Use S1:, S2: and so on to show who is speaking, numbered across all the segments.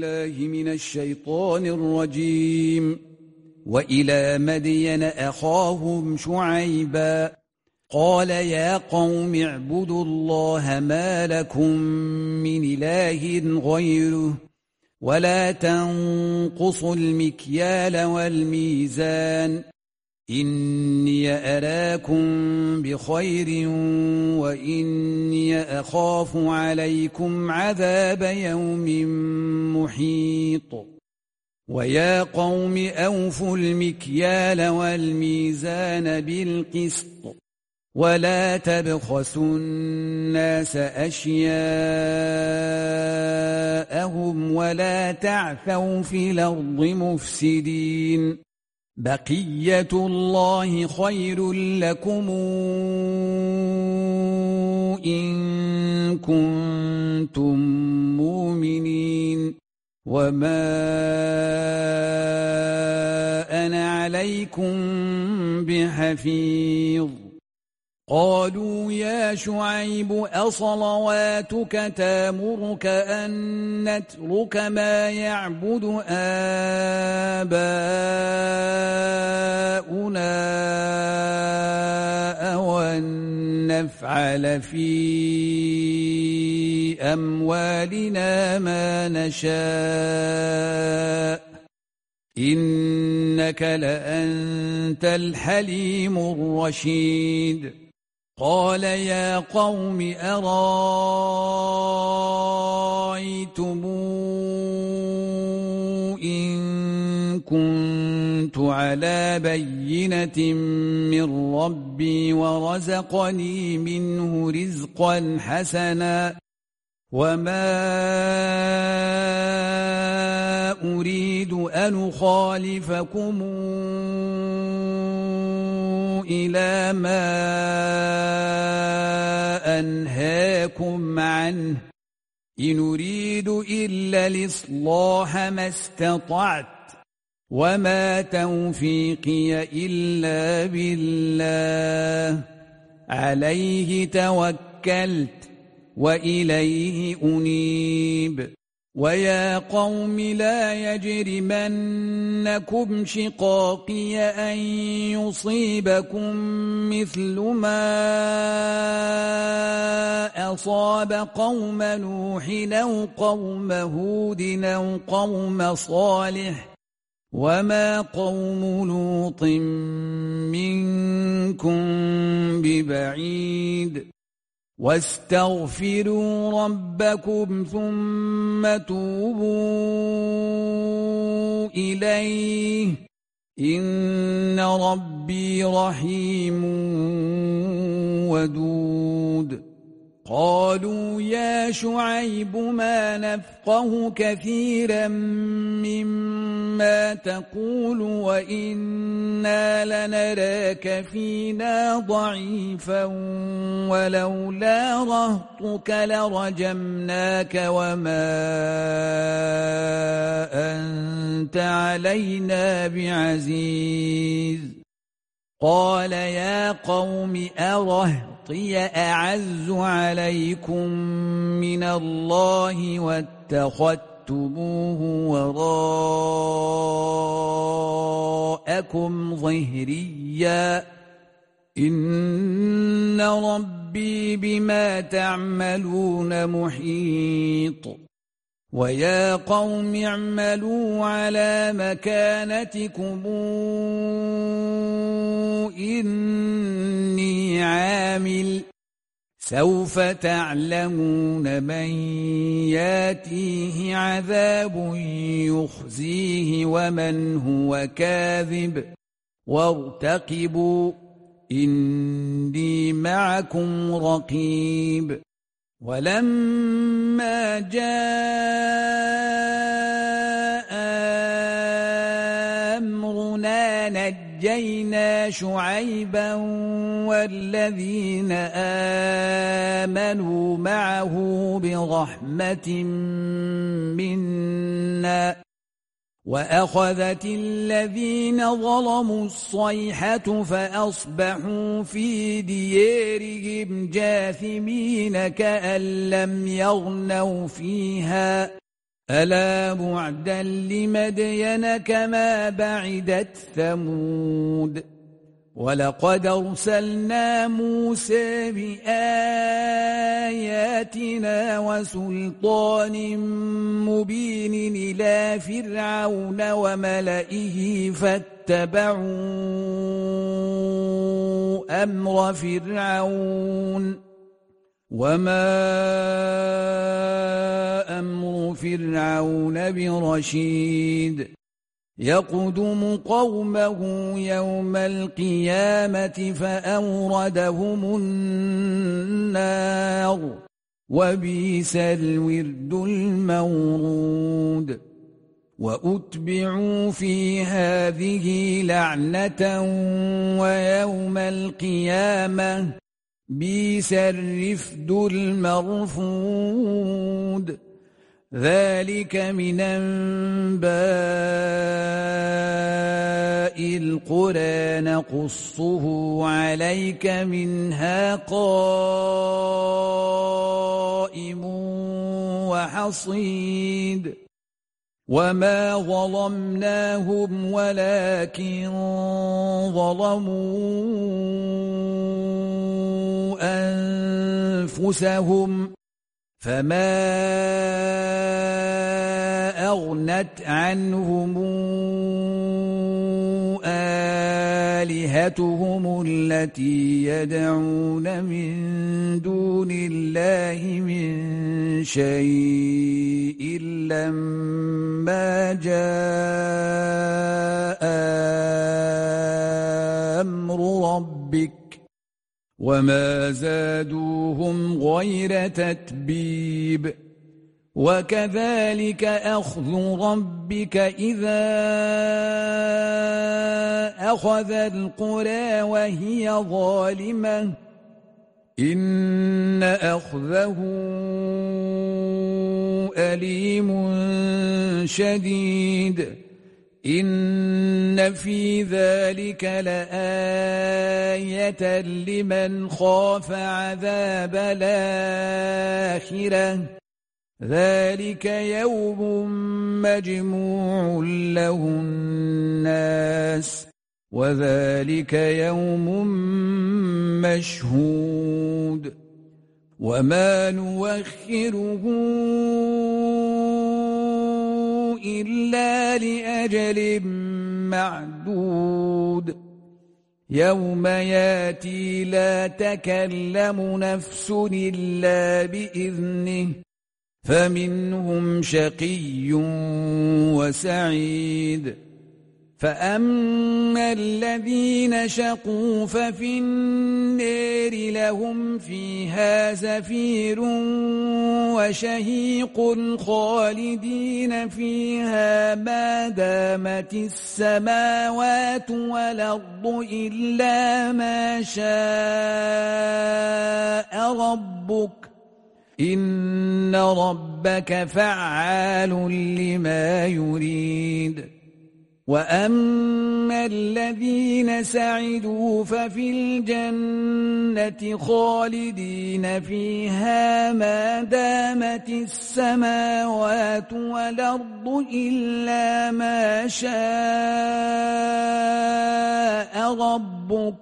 S1: بالله من الشيطان الرجيم. وإلى مدين أخاهم شعيبا قال يا قوم اعبدوا الله ما لكم من إله غيره ولا تنقصوا المكيال والميزان إني أراكم بخير وإني أخاف عليكم عذاب يوم محيط. ويا قوم أوفوا المكيال والميزان بالقسط ولا تبخسوا الناس أشياءهم ولا تعثوا في الأرض مفسدين. بقية الله خير لكم إن كنتم مؤمنين وما أنا عليكم بحفيظ. قالوا يا شعيب أصلواتك تامرك أن نترك ما يعبد آباؤنا أو أن نفعل في أموالنا ما نشاء إنك لأنت الحليم الرشيد. قال يا قوم أرأيتم إن كنت على بينة من ربي ورزقني منه رزقا حسنا وما أريد أن أخالفكم إلى ما أنهاكم عنه إن أريد إلا الإصلاح ما استطعت وما توفيقي إلا بالله عليه توكلت وإليه أنيب. ويا قوم لا يجرمنكم شقاقي أن يصيبكم مثل ما أصاب قوم نوح أو قوم هود أو قوم صالح وما قوم لوط منكم ببعيد. واستغفروا ربكم ثم توبوا إليه إن ربي رحيم ودود. قالوا يا شعيب ما نفقه كثيرا مما تقول وإنا لنراك فينا ضعيفا ولولا رهطك لرجمناك وما أنت علينا بعزيز. قال يا قوم أرهطي أعز عليكم من الله واتخذتموه وراءكم ظهريا إن ربي بما تعملون محيط. ويا قوم اعملوا على مكانتكم إني عامل سوف تعلمون من ياتيه عذاب يخزيه ومن هو كاذب وارتقبوا إني معكم رقيب. ولما جاء أمرنا نجينا شعيبا والذين آمنوا معه برحمة منا وأخذت الذين ظلموا الصيحة فأصبحوا في ديارهم جاثمين كأن لم يغنوا فيها ألا بعدا لمدين كما بعدت ثمود ولقد أرسلنا موسى بآياتنا وسلطان مبين إلى فرعون وملئه فاتبعوا أمر فرعون وما أمر فرعون برشيد يقدم قومه يوم القيامة فأوردهم النار وبئس الورد المورود وأتبعوا في هذه لعنة ويوم القيامة بئس الرفد المرفود ذلك من أنباء القرى نقصه عليك منها قائم وحصيد وما ظلمناهم ولكن ظلموا أنفسهم فما أغنت عنهم آلهتهم التي يدعون من دون الله من شيء لما جاء أمر ربك وما زادوهم غير تتبيب وكذلك أخذ ربك إذا أخذ القرى وهي ظالمة إن أخذه أليم شديد إن في ذلك لآية لمن خاف عذاب الآخرة ذلك يوم مجموع له الناس وذلك يوم مشهود وما نوخره إلا لأجل معدود يوم ياتي لا تكلم نفس إلا بإذنه فمنهم شقي وسعيد فأما الذين شقوا ففي النار لهم فيها زفير وشهيق خالدين فيها ما دامت السماوات والأرض إلا ما شاء ربك إن ربك فعال لما يريد وأما الذين سعدوا ففي الجنة خالدين فيها ما دامت السماوات والأرض إلا ما شاء ربك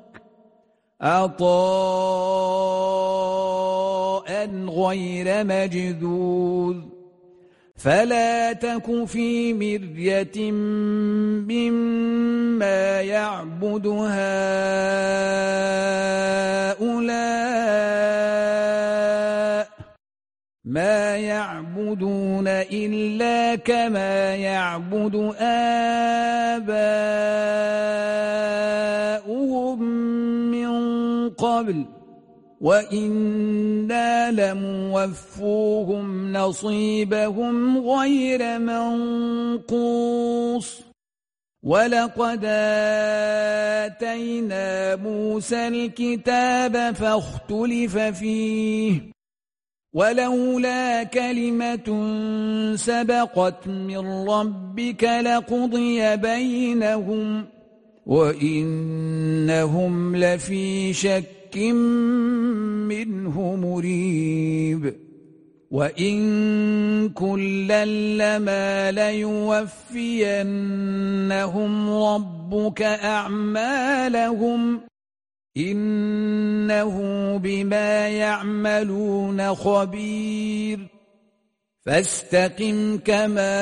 S1: عطاء غير مجذوذ فلا تك في مرية مما يعبد هؤلاء ما يعبدون إلا كما يعبد آباؤهم من قبل وإنا لموفوهم نصيبهم غير منقوص ولقد آتينا موسى الكتاب فاختلف فيه ولولا كلمة سبقت من ربك لقضي بينهم وإنهم لفي شك منه مريب وإن كلا لما ليوفينهم ربك أعمالهم إنه بما يعملون خبير فاستقم كما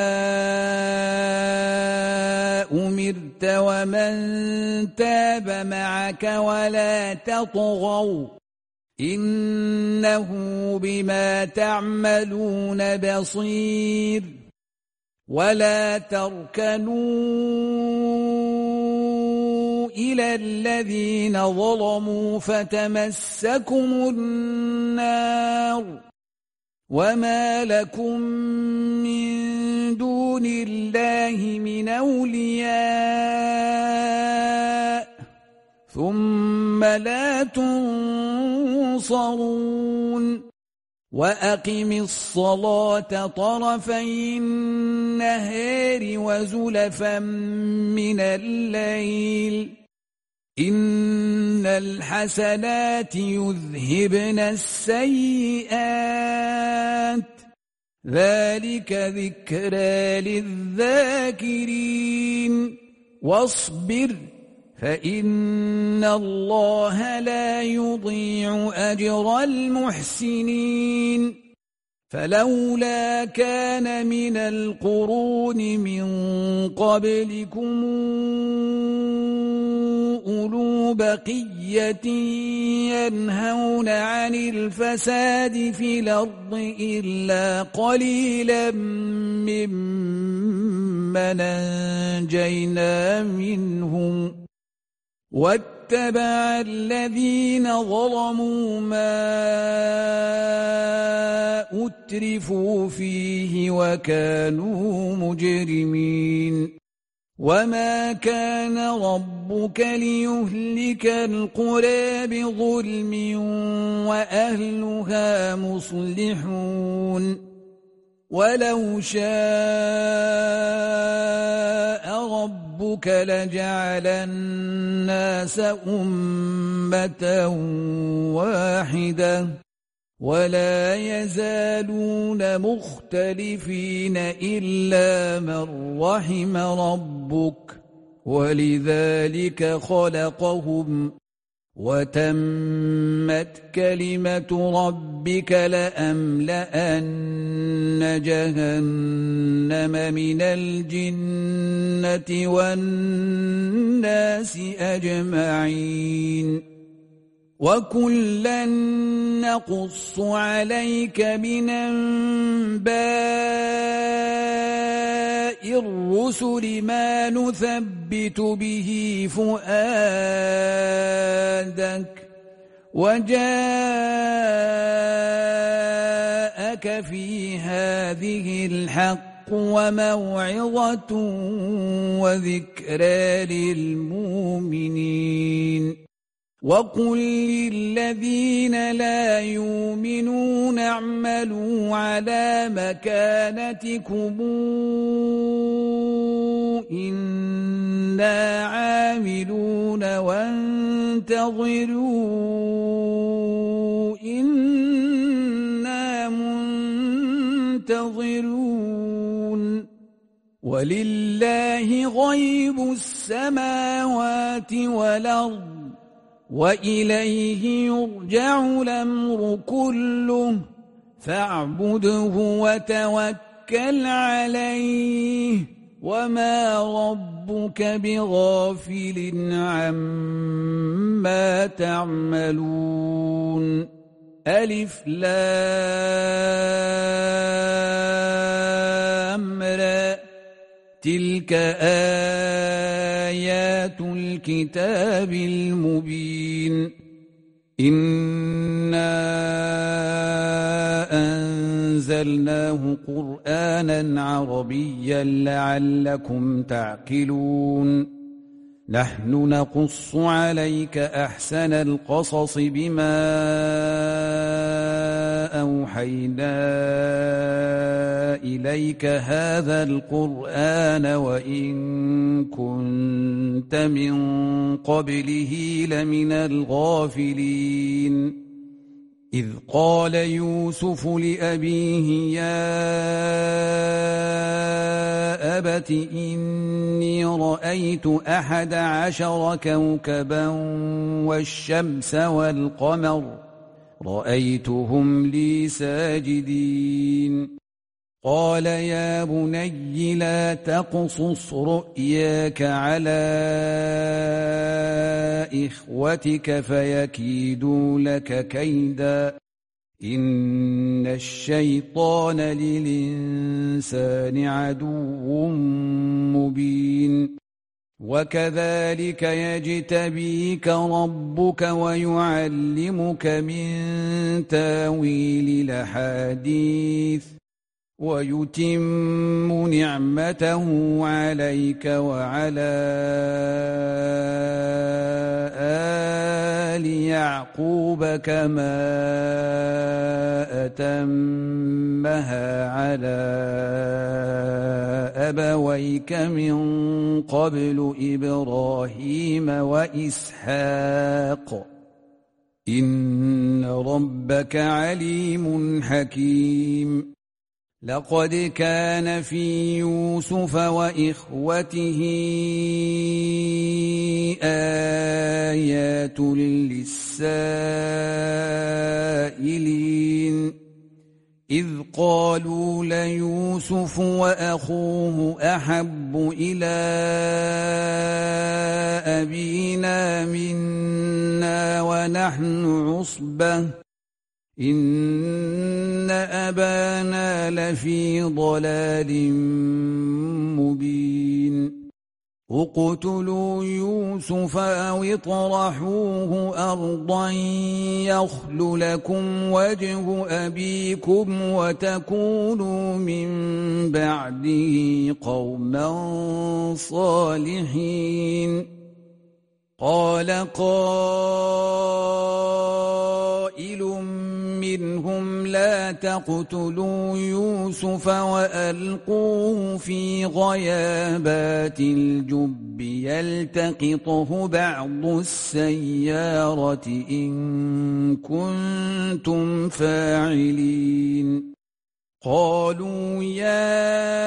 S1: أمرت ومن تاب معك ولا تطغوا إنه بما تعملون بصير ولا تركنوا إلى الذين ظلموا فتمسكم النار وما لكم من دون الله من أولياء ثم لا تنصرون وأقم الصلاة طرفي النهار وزلفا من الليل إن الحسنات يذهبن السيئات ذلك ذكرى للذاكرين واصبر فإن الله لا يضيع أجر المحسنين فلولا كان من القرون من قبلكم أولو بقية ينهون عن الفساد في الأرض إلا قليلا ممن أنجينا منهم واتبع الذين ظلموا ما أترفوا فيه وكانوا مجرمين وما كان ربك ليهلك القرى بظلم وأهلها مصلحون ولو شاء ربك لجعل الناس أمة واحدة ولا يزالون مختلفين إلا من رحم ربك ولذلك خلقهم وتمت كلمة ربك لأملأن جهنم من الجنة والناس أجمعين وكلا نقص عليك من أنباء الرسل ما نثبت به فؤادك وجاءك في هذه الحق وموعظة وذكرى للمؤمنين وقل للذين لا يؤمنون اعملوا على مكانتكم إنا عاملون وانتظروا إنا منتظرون ولله غيب السماوات والأرض وإليه يرجع الأمر كله فاعبده وتوكل عليه وما ربك بغافل عما تعملون ألف لام را تلك آيات الكتاب المبين إنا أنزلناه قرآنا عربيا لعلكم تعقلون نحن نقص عليك أحسن القصص بما أوحينا إليك هذا القرآن وإن كنت من قبله لمن الغافلين إذ قال يوسف لأبيه يا أبت إني رأيت 11 كوكبا والشمس والقمر رأيتهم لي ساجدين قال يا بني لا تقصص رؤياك على إخوتك فيكيدوا لك كيدا إن الشيطان للإنسان عدو مبين وكذلك يجتبيك ربك ويعلمك من تاويل الأحاديث ويتم نعمته عليك وعلى آل يعقوب كما أتمها على أبويك من قبل إبراهيم وإسحاق إن ربك عليم حكيم لقد كان في يوسف وإخوته آيات للسائلين إذ قالوا ليوسف وأخوه أحب إلى أبينا منا ونحن عصبة إن أبانا لفي ضلال مبين اقتلوا يوسف أو اطرحوه أرضا يخل لكم وجه أبيكم وتكونوا من بعده قوما صالحين قال قائل منهم لا تقتلوا يوسف وألقوه في غيابات الجب يلتقطه بعض السيارة إن كنتم فاعلين قالوا يا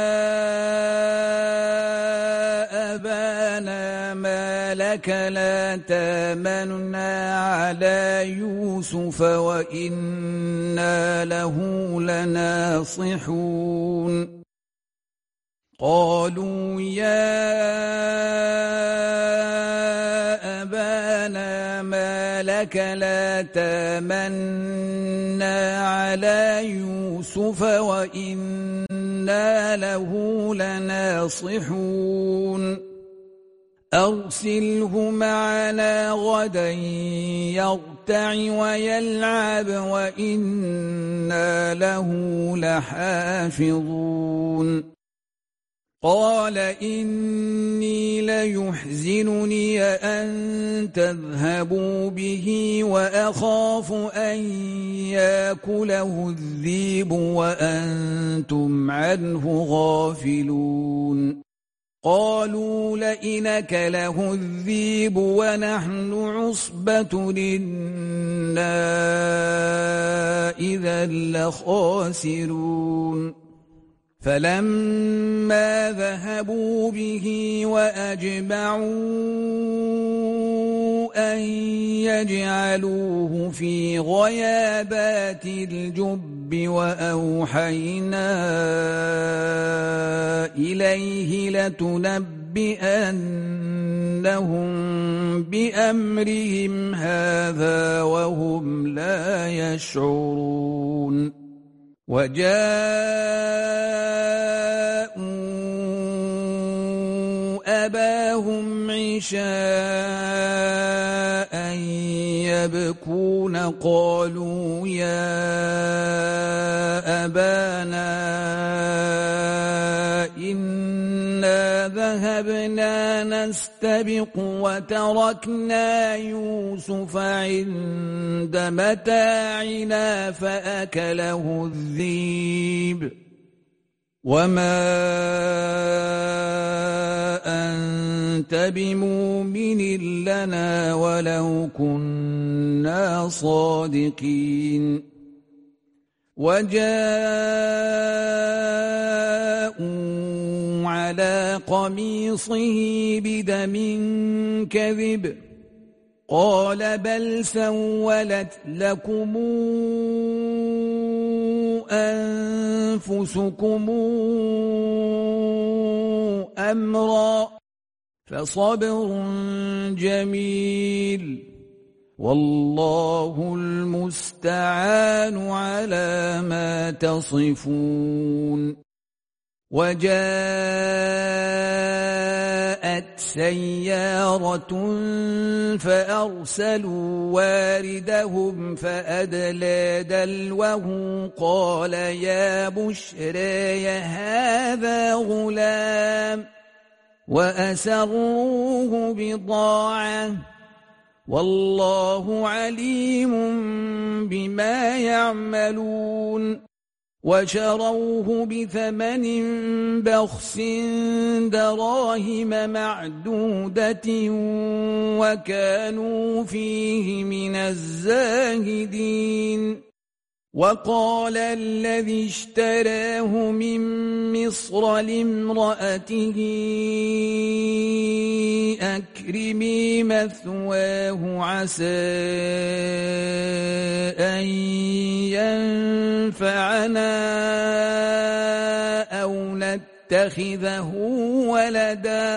S1: أبانا ما لك لا تامننا على يوسف وإنا له لناصحون قالوا يا أبانا ما لك لا تامننا على يوسف وإنا له لناصحون أرسله معنا غدا يرتع ويلعب وإنا له لحافظون قال إني ليحزنني أن تذهبوا به وأخاف أن يأكله الذئب وأنتم عنه غافلون قالوا لئن أكله الذئب ونحن عصبة إنا إذا لخاسرون فلما ذهبوا به وأجمعوا أن يجعلوه في غيابات الجب وأوحينا إليه لتنبئنهم بأمرهم هذا وهم لا يشعرون وجاءوا أباهم عشاء يبكون قالوا يا أبانا إنا ذهبنا نستبق وتركنا يوسف عند متاعنا فأكله الذئب وما أنت كنت بمؤمن لنا ولو كنا صادقين وجاءوا على قميصه بدم كذب قال بل سولت لكم أنفسكم أمرا فصبر جميل والله المستعان على ما تصفون وجاءت سيارة فأرسلوا واردهم فأدلى دلوه قال يا بشرى هذا غلام وأسروه بضاعة والله عليم بما يعملون وشروه بثمن بخس دراهم معدودة وكانوا فيه من الزاهدين وقال الذي اشتراه من مصر لامرأته أكرمي مثواه عسى أن ينفعنا أو نتخذه ولدا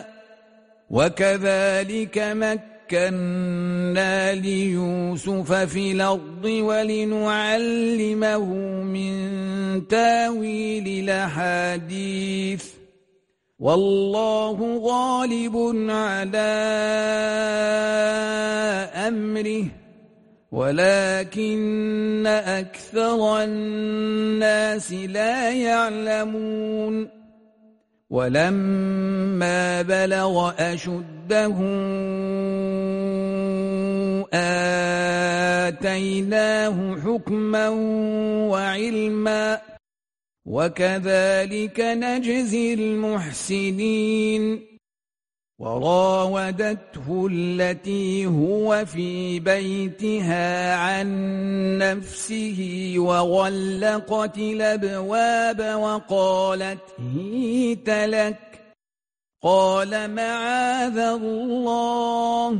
S1: وكذلك مكنا ليوسف في الأرض ولنعلمه من تاويل الأحاديث والله غالب على أمره ولكن أكثر الناس لا يعلمون ولما بلغ أشده آتيناه حكما وعلما وكذلك نجزي المحسنين وراودته التي هو في بيتها عن نفسه وغلقت الأبواب وقالت هيت لك قال معاذ الله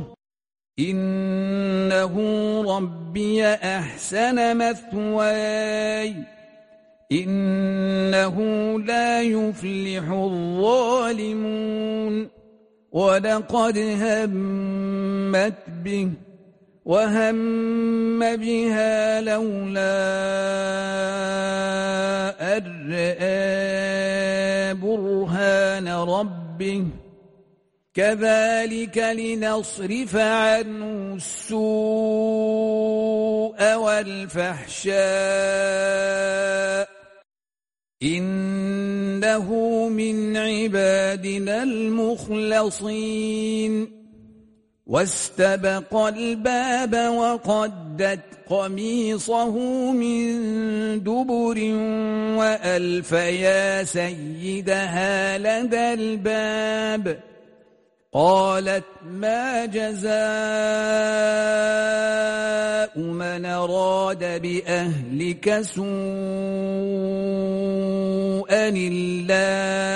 S1: إنه ربي أحسن مثواي إنه لا يفلح الظالمون ولقد همت به وهم بها لولا أن رأى برهان ربه كذلك لنصرف عنه السوء والفحشاء إنه من عبادنا المخلصين واستبق الباب وقدت قميصه من دبر وألف يا سيدها لدى الباب قالت ما جزاء من أراد بأهلك سوءا إلا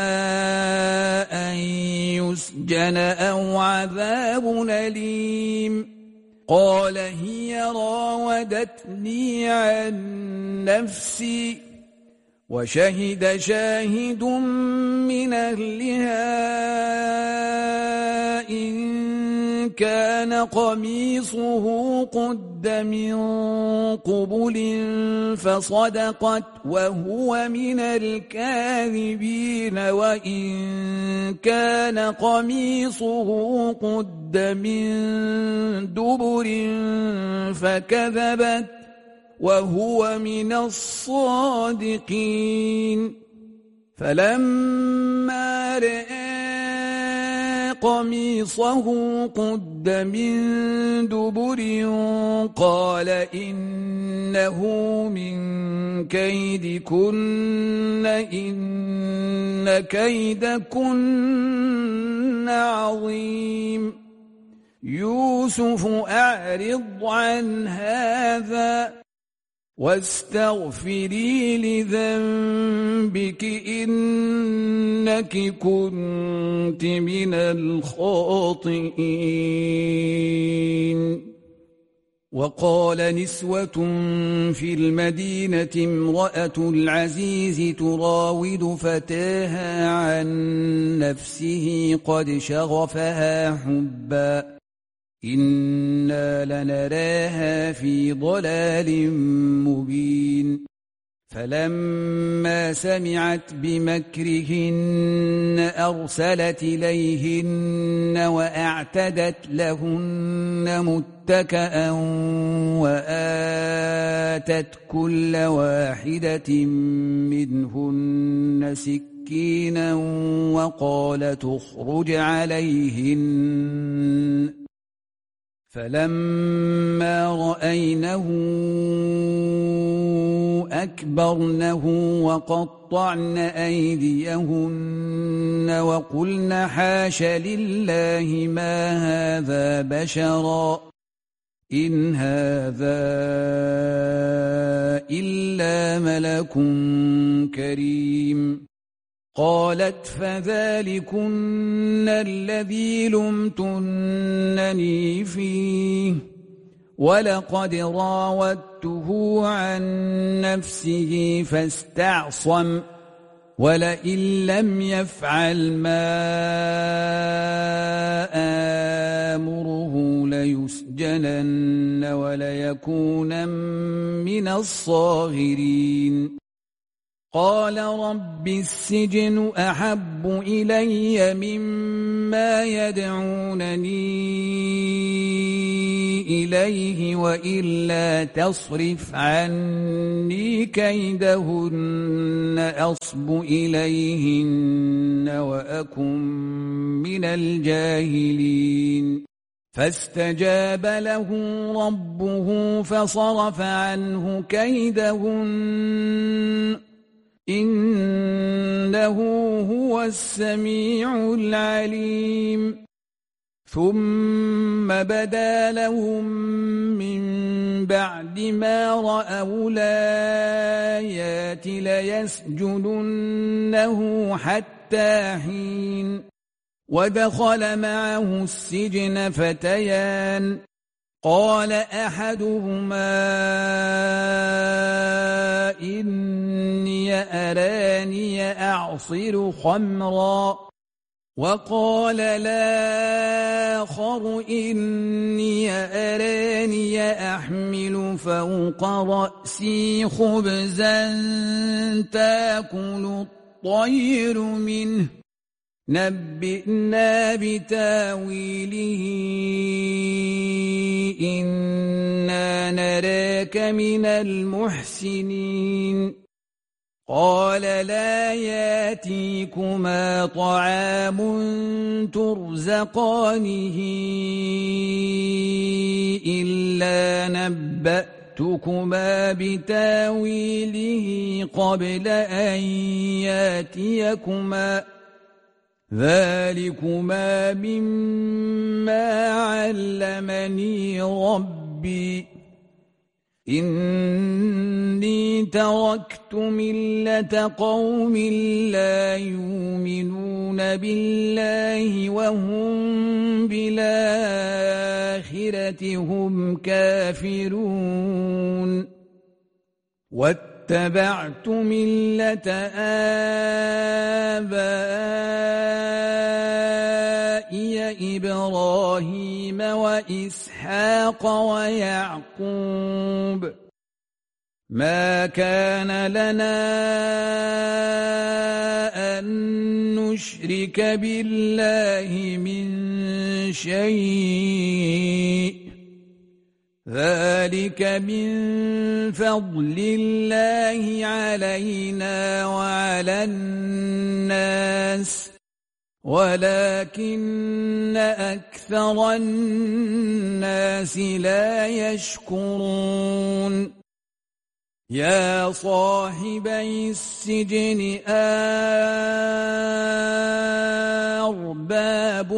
S1: أن يسجن أو عذاب أليم قال هي راودتني عن نفسي وشهد شاهد من أهلها إن كان قميصه قد من قبل فصدقت وهو من الكاذبين وإن كان قميصه قد من دبر فكذبت وهو من الصادقين فلما رأى قميصه قد من دبر قال إنه من كيدكن إن كيدكن عظيم يوسف أعرض عن هذا واستغفري لذنبك إنك كنت من الخاطئين. وقال نسوة في المدينة امرأة العزيز تراود فتاها عن نفسه قد شغفها حبا إنا لنراها في ضلال مبين. فلما سمعت بمكرهن أرسلت إليهن وأعتدت لهن متكأ وآتت كل واحدة منهن سكينا وقالت اخرج عليهن. فلما رأينه أكبرنه وقطعن أيديهن وقلن حاش لله ما هذا بشرا إن هذا إلا ملك كريم. قالت فذلكن الذي لمتنني فيه ولقد راودته عن نفسه فاستعصم ولئن لم يفعل ما آمره ليسجنن وليكونن من الصاغرين. قال رب السجن أحب إلي مما يدعونني إليه وإلا تصرف عني كيدهن أصب إليهن وأكن من الجاهلين. فاستجاب له ربه فصرف عنه كيدهن إنه هو السميع العليم. ثم بدا لهم من بعد ما رأوا الآيات ليسجننه حتى حين. ودخل معه السجن فتيان قال أحدهما إني أراني أعصر خمرا وقال الآخر إني أراني أحمل فوق رأسي خبزا تأكل الطير منه نبئنا بتاويله إنا نراك من المحسنين. قال لا ياتيكما طعام ترزقانه إلا نبأتكما بتاويله قبل أن ياتيكما ذلكما مما علمني ربي إني تركت ملة قوم لا يؤمنون بالله وهم بالآخرة هم كافرون واتبعت ملة آبائي إبراهيم وإسحاق ويعقوب ما كان لنا أن نشرك بالله من شيء ذلك من فضل الله علينا وعلى الناس ولكن أكثر الناس لا يشكرون يا صاحبي السجن أرباب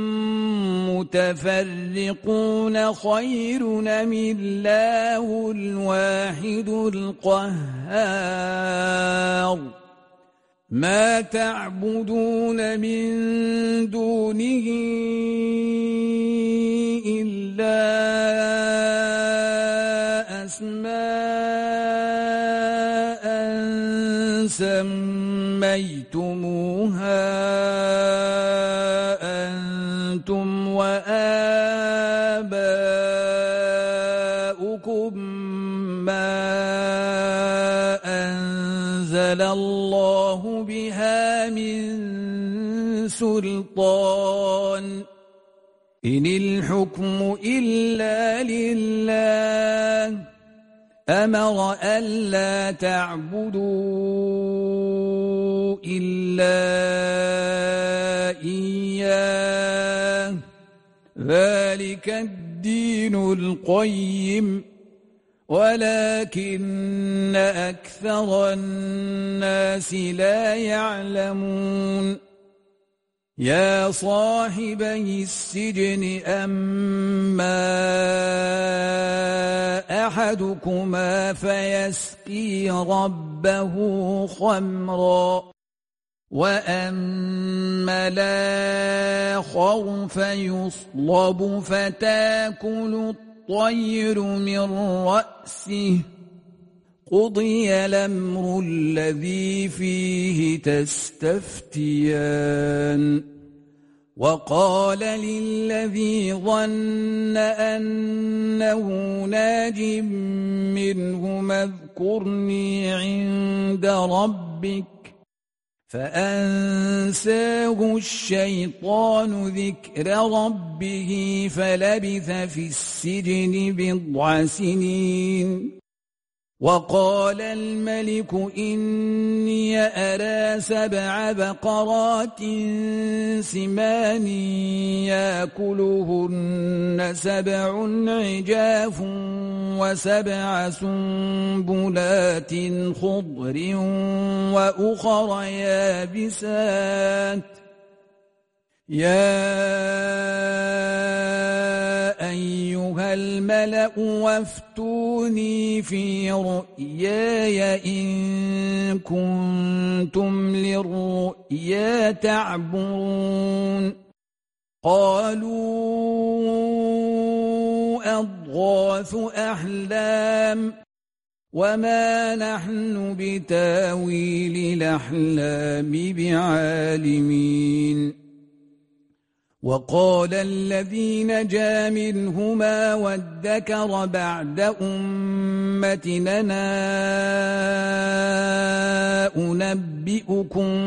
S1: متفرقون خير أم الله الواحد القهار ما تعبدون من دونه إلا أسماء سميتموها أنتم وآباؤكم ما أنزل الله بها من سلطان إن الحكم إلا لله أمر ألا تعبدوا إلا إياه ذلك الدين القيم ولكن أكثر الناس لا يعلمون يا صاحبي السجن أما أحدكما فيسقي ربه خمرا وأما الآخر فيصلب فتاكل الطير من رأسه قضي الأمر الذي فيه تستفتيان وقال للذي ظن أنه ناج منهما اذكرني عند ربك فأنساه الشيطان ذكر ربه فلبث في السجن بضع سنين وقال الملك إني أرى 7 بقرات سمان يأكلهن 7 عجاف و7 سنبلات خضر وأخر يابسات يا أيها الملأ وافتوني في رؤياي إن كنتم للرؤيا تعبرون قالوا أضغاث أحلام وما نحن بتاويل الأحلام بعالمين وقال الذي نجا منهما وادكر بعد أمتنا أنبئكم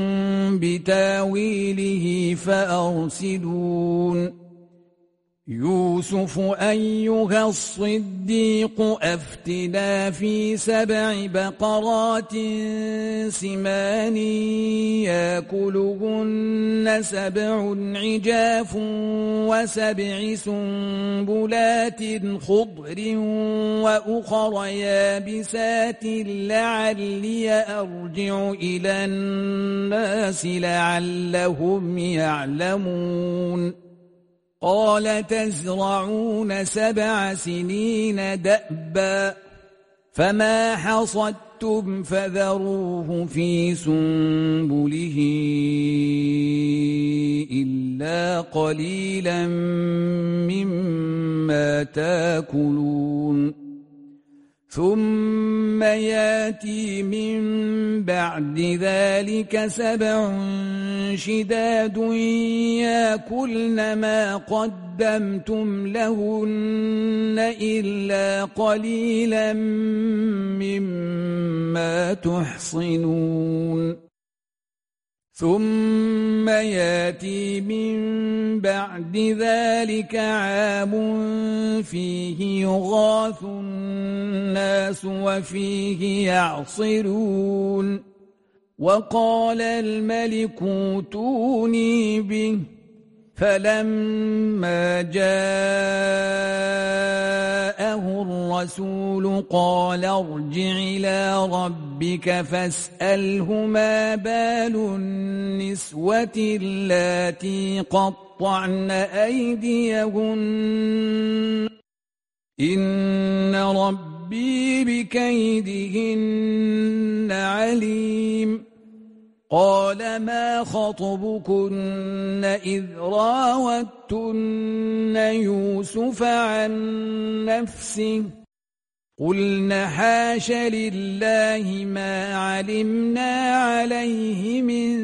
S1: بتاويله فأرسلون يوسف أيها الصديق أفتنا في 7 بقرات سمان يأكلهن 7 عجاف و7 سنبلات خضر وأخر يابسات لعلي أرجع إلى الناس لعلهم يعلمون قال تزرعون 7 سنين دأبا فما حصدتم فذروه في سنبله إلا قليلا مما تاكلون ثم ياتي من بعد ذلك 7 شداد ياكلن ما قدمتم لهن إلا قليلا مما تحصنون ثم ياتي من بعد ذلك عام فيه يغاث الناس وفيه يعصرون وقال الملك اوتوني به فلما جاءه الرسول قال ارجع إلى ربك فاسأله ما بال النسوة اللاتي قطعن أيديهن إن ربي بكيدهن عليم قال ما خطبكن إذ راوتن يوسف عن نفسه قلن حاش لله ما علمنا عليه من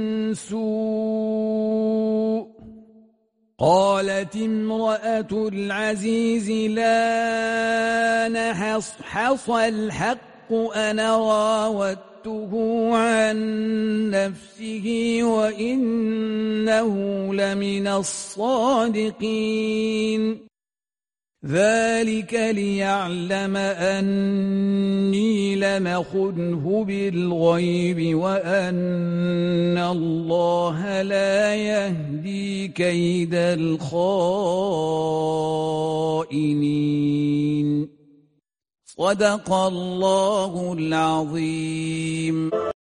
S1: سوء قالت امرأة العزيز لا نحصحص الحق أنا راودته عن نفسه وإنه لمن الصادقين ذلك ليعلم أني لم أخنه بالغيب وأن الله لا يهدي كيد الخائنين صدق الله العظيم.